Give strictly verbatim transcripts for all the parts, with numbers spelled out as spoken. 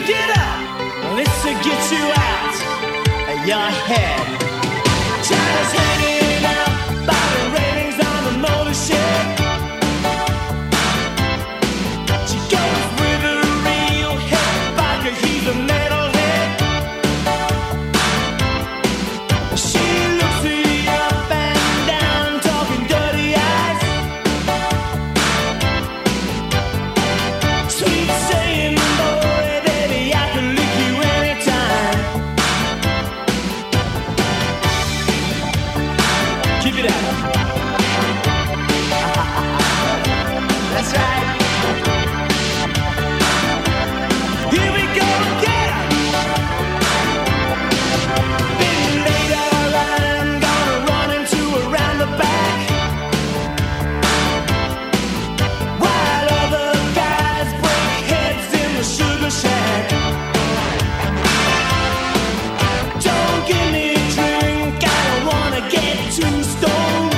get up, this will get you out of your head. China's hanging out by the railings on the motor shed. She goes with a real head biker, he's a metalhead. She looks me up and down, talking dirty eyes. Sweet saying, boy, baby, I can lick you anytime. Keep it up. That's right. Here we go again. Been later and gonna run into a roundabout. While other guys break heads in the sugar shack. Don't give me a drink, I don't wanna get too stoned.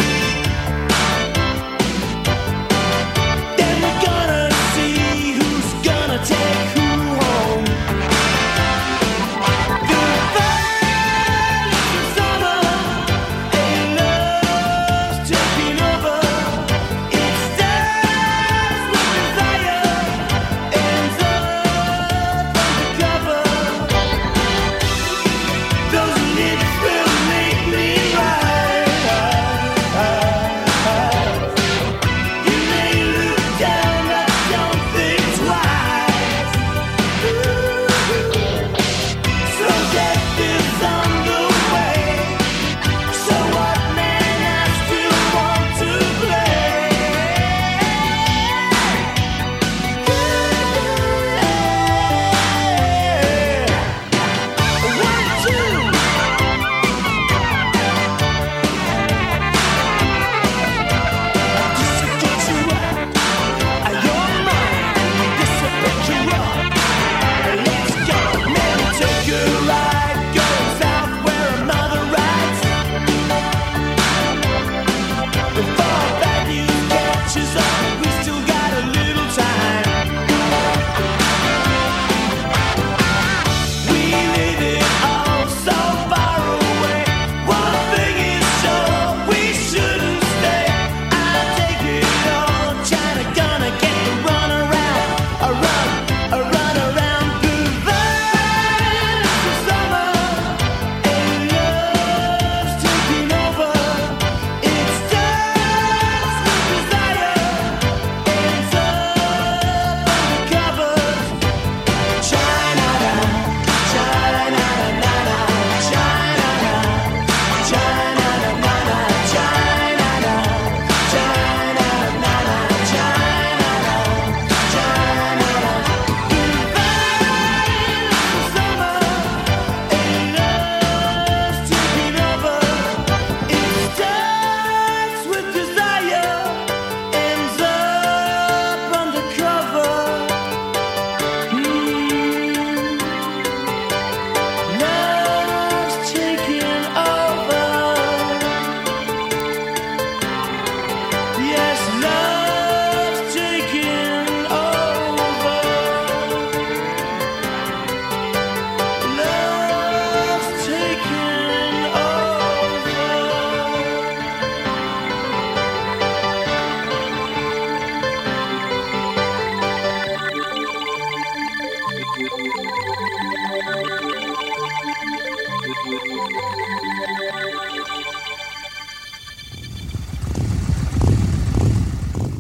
Then we're gonna see who's gonna take who home. The first summer, a love's taking over. It starts with desire, ends up undercover. Those lips will make me right. You may look down, but don't think twice. So death is on the way. So what, man? I still want to play. One, two. This will get you out of your mind. This will pick you up. Let's go. Let me take a ride. Go south where a mother rides. Before bad news catches up, we still got a little time. We live it all so far away. One thing is sure, we shouldn't stay. I'll take it all. China gonna get the run around, a run, a run around the vast summer. And love's taking over. It starts with desire, ends up undercover. China, China, China, China, China, China, Love's taking over. Yes, love's taking over. Love's taking over.